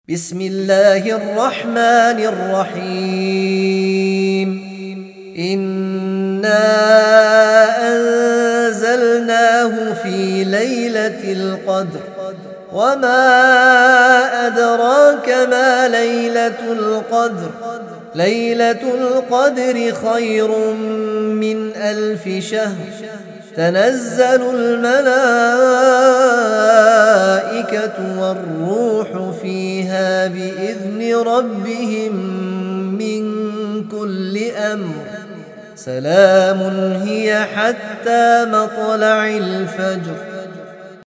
بسم الله الرحمن الرحيم إنا أنزلناه في ليلة القدر وما أدراك ما ليلة القدر ليلة القدر خير من 1000 شهر تنزل الملائكة والروح فيها بإذن ربهم من كل أمر سلام هي حتى مطلع الفجر